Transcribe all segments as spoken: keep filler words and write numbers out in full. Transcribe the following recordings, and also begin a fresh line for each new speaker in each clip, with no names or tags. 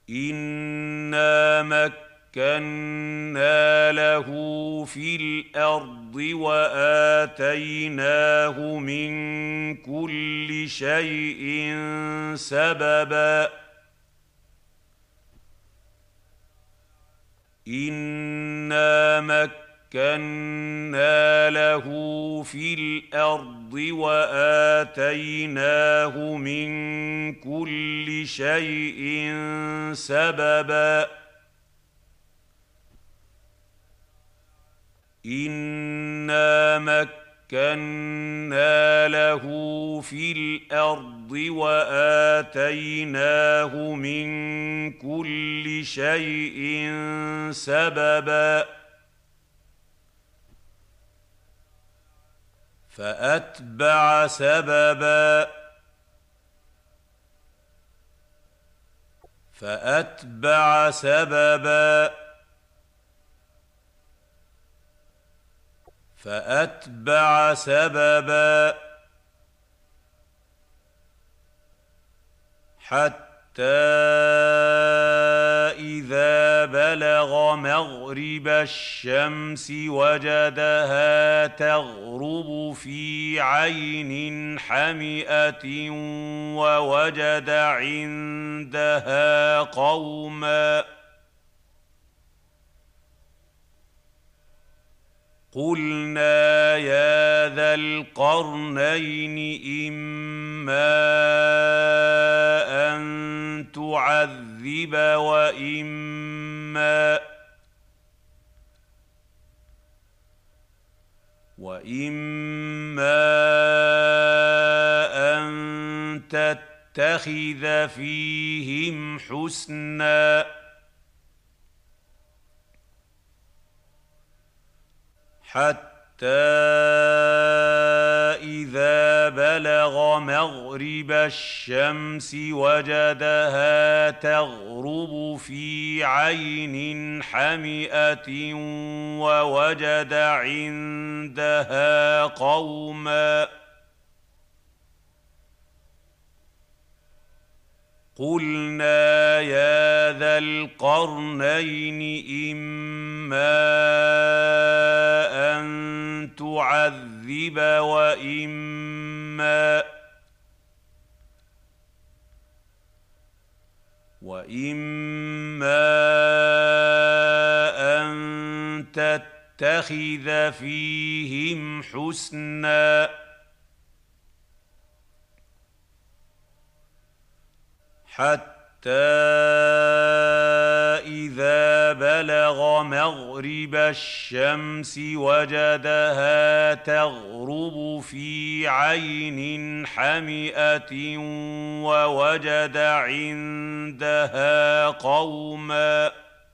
إِنَّا مَكَّنَّا لَهُ فِي الْأَرْضِ وَآتَيْنَاهُ مِن كُلِّ شَيْءٍ سَبَبًا إِنَّا مَكَّنَّا لَهُ فِي الْأَرْضِ وَآتَيْنَاهُ مِن كُلِّ شَيْءٍ سَبَبًا إِنَّا مَكَّنَّا لَهُ فِي الْأَرْضِ وَآتَيْنَاهُ مِن كُلِّ شَيْءٍ سَبَبًا فَأَتْبَعَ سَبَبًا فَأَتْبَعَ سَبَبًا فَأَتْبَعَ سَبَبًا حَتَّىٰ إِذَا بَلَغَ مَغْرِبَ الشَّمْسِ وَجَدَهَا تَغْرُبُ فِي عَيْنٍ حَمِئَةٍ وَوَجَدَ عِندَهَا قَوْمًا قُلْنَا يَا ذَا الْقَرْنَيْنِ إِمَّا أَن تُعَذِّبَ وَإِمَّا وَإِمَّا أَن تَتَّخِذَ فِيهِمْ حُسْنًا حَتَّىٰ إِذَا بَلَغَ مَغْرِبَ الشَّمْسِ وَجَدَهَا تَغْرُبُ فِي عَيْنٍ حَمِئَةٍ وَوَجَدَ عِندَهَا قَوْمًا قُلْنَا يَا ذَا الْقَرْنَيْنِ إِمَّا أَن تُعَذِّبَ وَإِمَّا وَإِمَّا أَن تَتَّخِذَ فِيهِمْ حُسْنًا حَتَّىٰ إِذَا بَلَغَ مَغْرِبَ الشَّمْسِ وَجَدَهَا تَغْرُبُ فِي عَيْنٍ حَمِئَةٍ وَوَجَدَ عِندَهَا قَوْمًا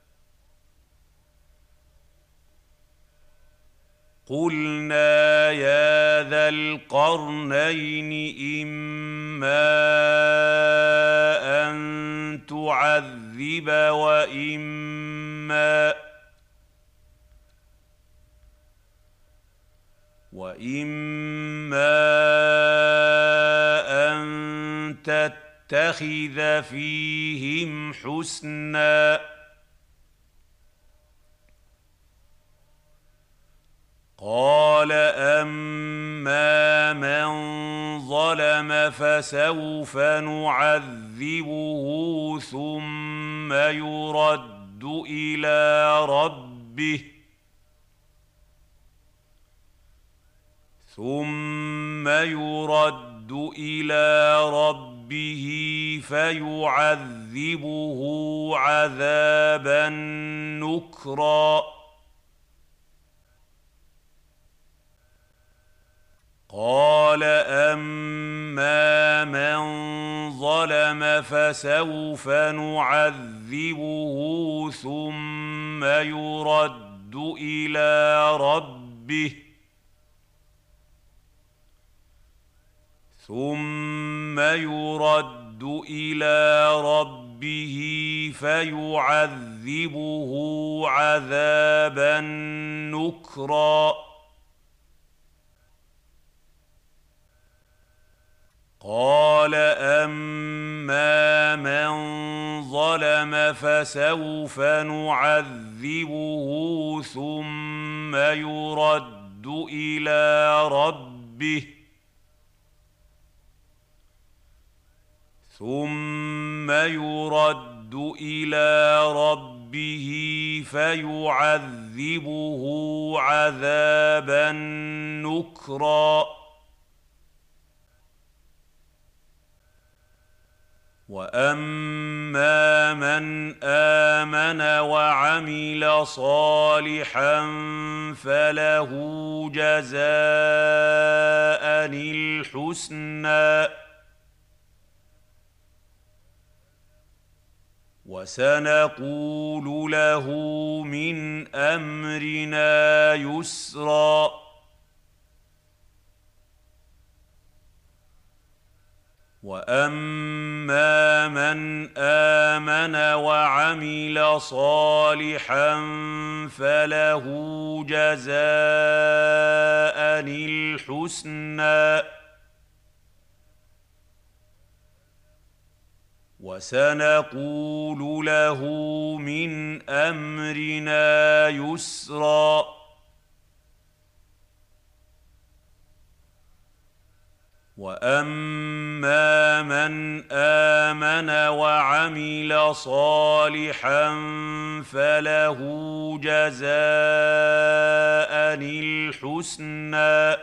قُلْنَا يَا ذَا الْقَرْنَيْنِ إِمَّا أَن تُعَذِّبَ وَإِمَّا وَإِمَّا أَن تَتَّخِذَ فِيهِمْ حُسْنًا قَالَ أَمَّا مَن ظَلَمَ فَسَوْفَ نُعَذِّبُهُ ثُمَّ يُرَدُّ إِلَىٰ رَبِّهِ ثُمَّ يُرَدُّ إِلَىٰ رَبِّهِ فَيُعَذِّبُهُ عَذَابًا نُكْرًا قَالَ أَمَّا مَن ظَلَمَ فَسَوْفَ نُعَذِّبُهُ ثُمَّ يُرَدُّ إِلَىٰ رَبِّهِ ثُمَّ يُرَدُّ إِلَىٰ رَبِّهِ فَيُعَذِّبُهُ عَذَابًا نُكْرًا قَالَ أَمَّا مَن ظلم فسوف نعذبه ثم يرد إلى ربه ثم يرد إلى ربه فيعذبه عذابا نكرا وأما من آمن وعمل صالحا فله جزاء الحسنى وسنقول له من أمرنا يسرا وأما من آمن وعمل صالحا فله جزاء الحسنى وسنقول له من أمرنا يسرا وأما من آمن وعمل صالحا فله جزاء الحسنى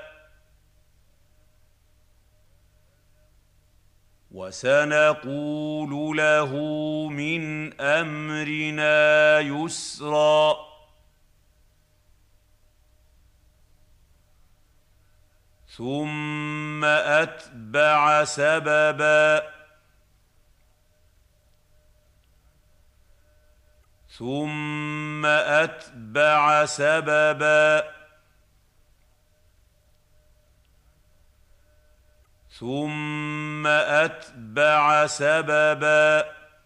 وسنقول له من أمرنا يسرا ثم أتبع سببا ثم أتبع سببا ثم أتبع سببا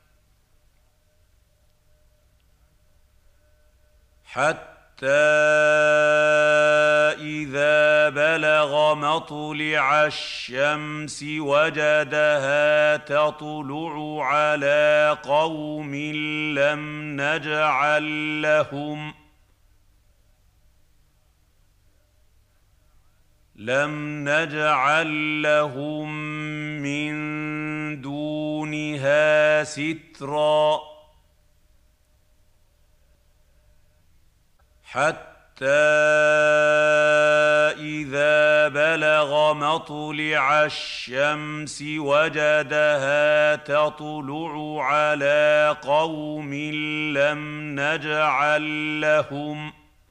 حتى إذا بلغ مطلع الشمس وجدها تطلع على قوم لم نجعل لهم لم نجعل لهم من دونها سترا حتى إذا بلغ مطلع الشمس وجدها تطلع على قوم لم نجعل لهم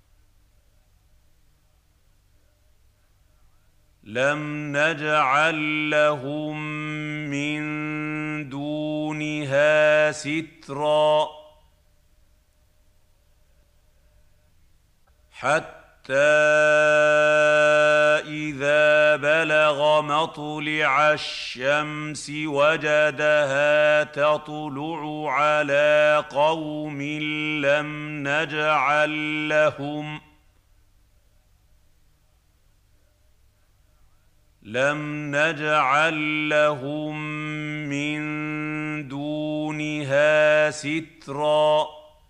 لم نجعل لهم من دونها سترا حتى إذا بلغ مطلع الشمس وجدها تطلع على قوم لم نجعل لهم لم نجعل لهم من دونها سترا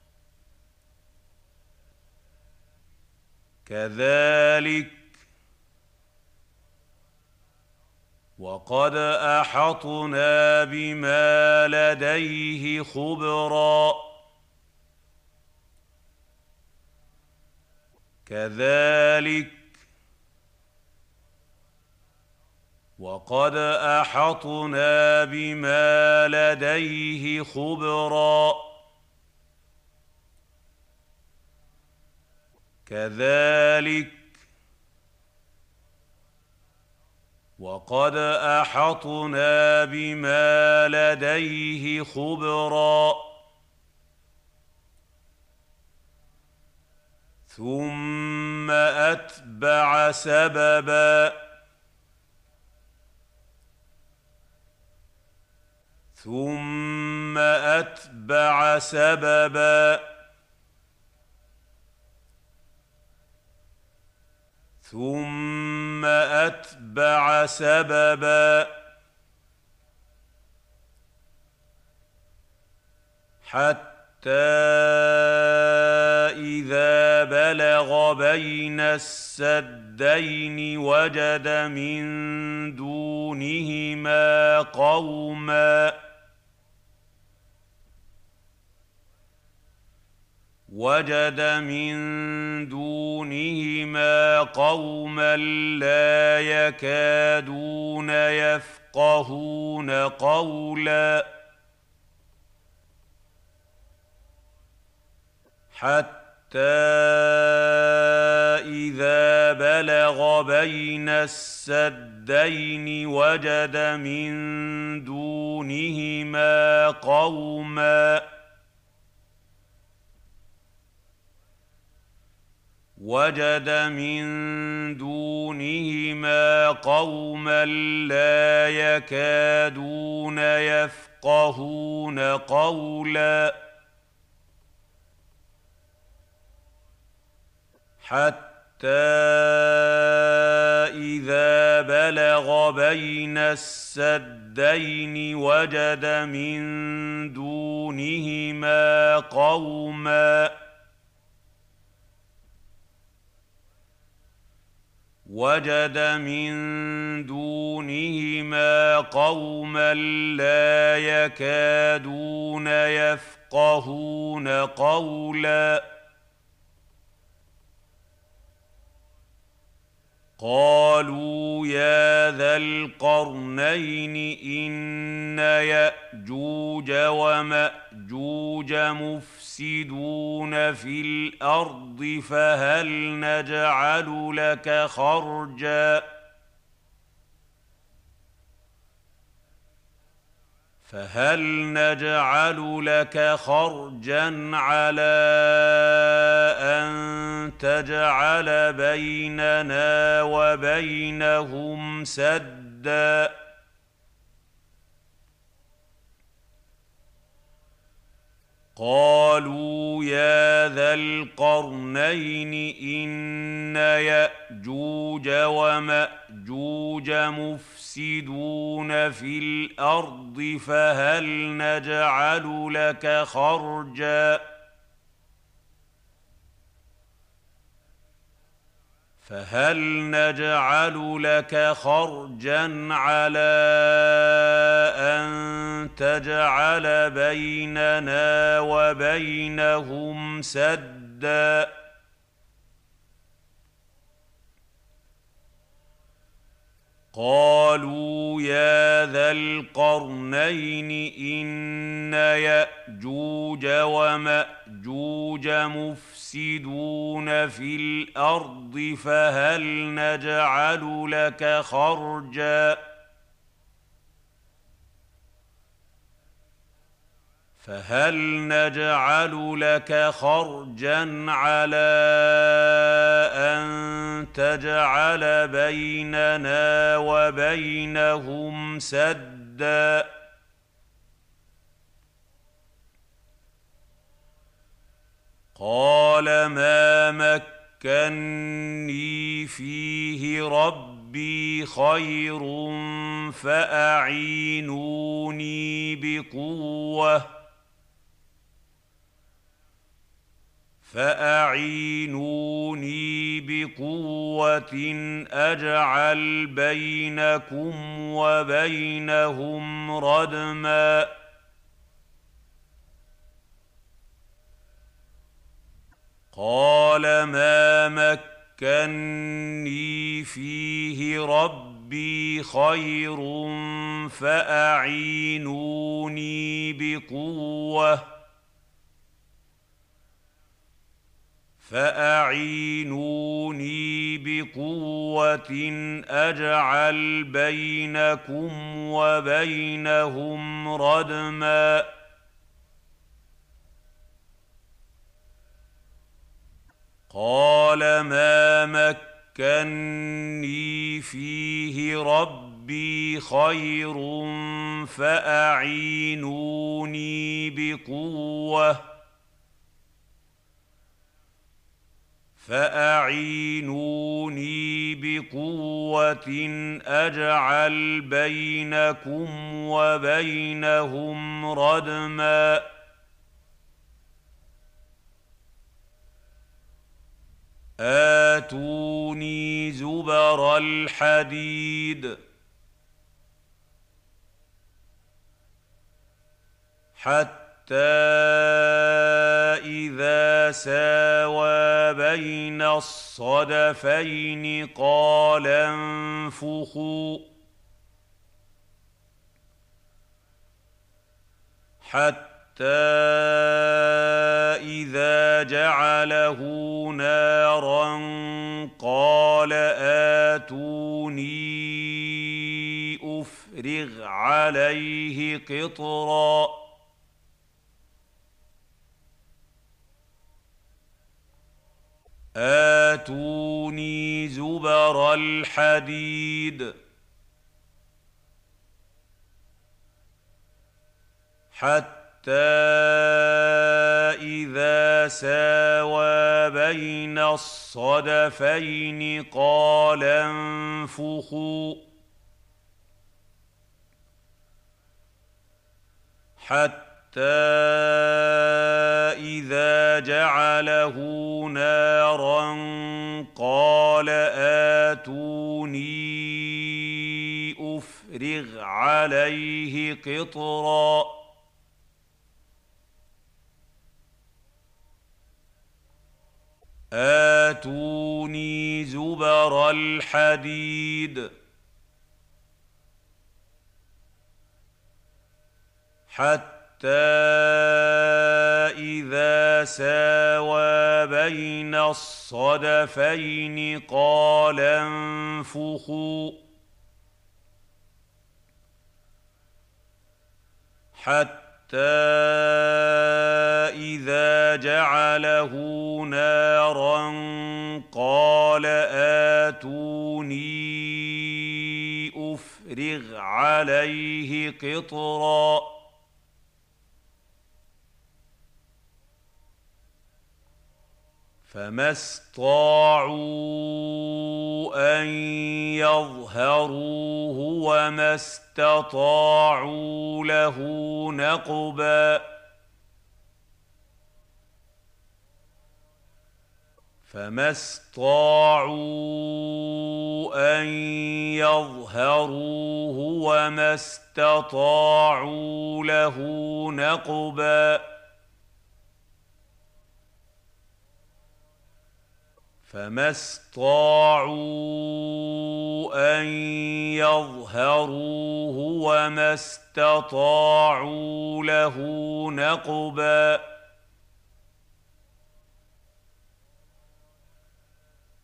كذلك وقد أحطنا بما لديه خبرا كذلك وقد أحطنا بما لديه خبرا كذلك وقد أحطنا بما لديه خبرا ثم أتبع سببا ثم أتبع سببا ثم أتبع سببا حتى إذا بلغ بين السدين وجد من دونهما قوما وجد من دونهما قوما لا يكادون يفقهون قولا حتى إذا بلغ بين السدين وجد من دونهما قوما وجد من دونهما قوما لا يكادون يفقهون قولا حتى إذا بلغ بين السدين وجد من دونهما قوما وجد من دونهما قوما لا يكادون يفقهون قولا قالوا يا ذا القرنين إن يأجوج ومأجوج مفسدون في الأرض فهل نجعل لك خرجا فهل نجعل لك خرجا على أن تجعل بيننا وبينهم سدا قالوا يا ذا القرنين إن يأجوج ومأجوج مفسدون في الأرض فهل نجعل لك خرجا فهل نجعل لك خرجا على أن تجعل بيننا وبينهم سدا قالوا يا ذا القرنين إن يأجوج ومأجوج مفسدون في الأرض فهل نجعل لك خرجا فهل نجعل لك خرجا على أن تجعل بيننا وبينهم سدا قال ما مكني فيه ربي خير فأعينوني بقوة فأعينوني بقوة أجعل بينكم وبينهم ردما قال ما مكني فيه ربي خير فأعينوني بقوة فأعينوني بقوة أجعل بينكم وبينهم ردما قال ما مكني فيه ربي خير فأعينوني بقوة فأعينوني بقوة أجعل بينكم وبينهم ردما قال ما مكني فيه ربي خير فأعينوني بقوة أجعل بينكم وبينهم ردما قال ما مكني فيه ربي خير فأعينوني بقوة أجعل بينكم وبينهم ردما قال ما مكني فيه ربي خير فأعينوني بقوة أجعل بينكم وبينهم ردما قال ما مكني فيه ربي خير فأعينوني بقوة أجعل بينكم وبينهم ردما قال ما مكني فيه ربي خير فأعينوني بقوة فأعينوني بقوة أجعل بينكم وبينهم ردما آتوني زبر الحديد حتى إذا ساوى بين الصدفين قال انفخوا حتى إذا جعله نارا قال آتوني أفرغ عليه قطرا آتوني زبر الحديد حتى إذا ساوى بين الصدفين قال انفخوا حتى إذا جعله نارا قال آتوني أفرغ عليه قطرا آتوني زبر الحديد حتى إذا ساوى بين الصدفين قال انفخوا حتى إذا جعله نارا قال آتوني أفرغ عليه قطرا فما استطاعوا أن يظهروه وما استطاعوا له نقبا فما استطاعوا أن يظهروه وما استطاعوا له نقبا فما استطاعوا أن يظهروه وما استطاعوا له نقبا